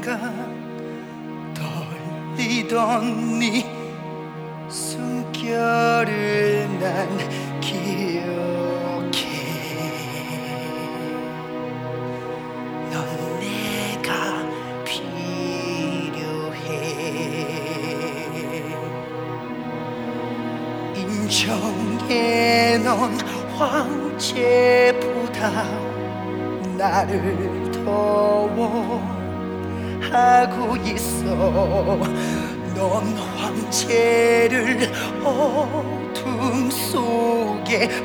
떨리던 네 숨결을 난 기억해. 넌 내가 필요해. 인정해. 넌 황제보다 나를 더워하고 있어. 넌 황제를 어둠 속에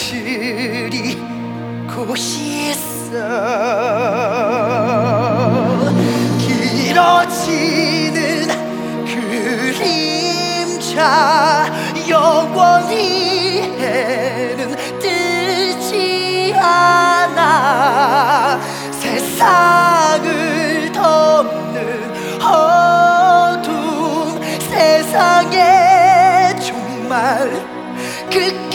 빠뜨리고 있어. 길어지는 그림자 영원히 해는 뜨지 않아. 세상을 덮는 어둠, 세상에 정말 끝까지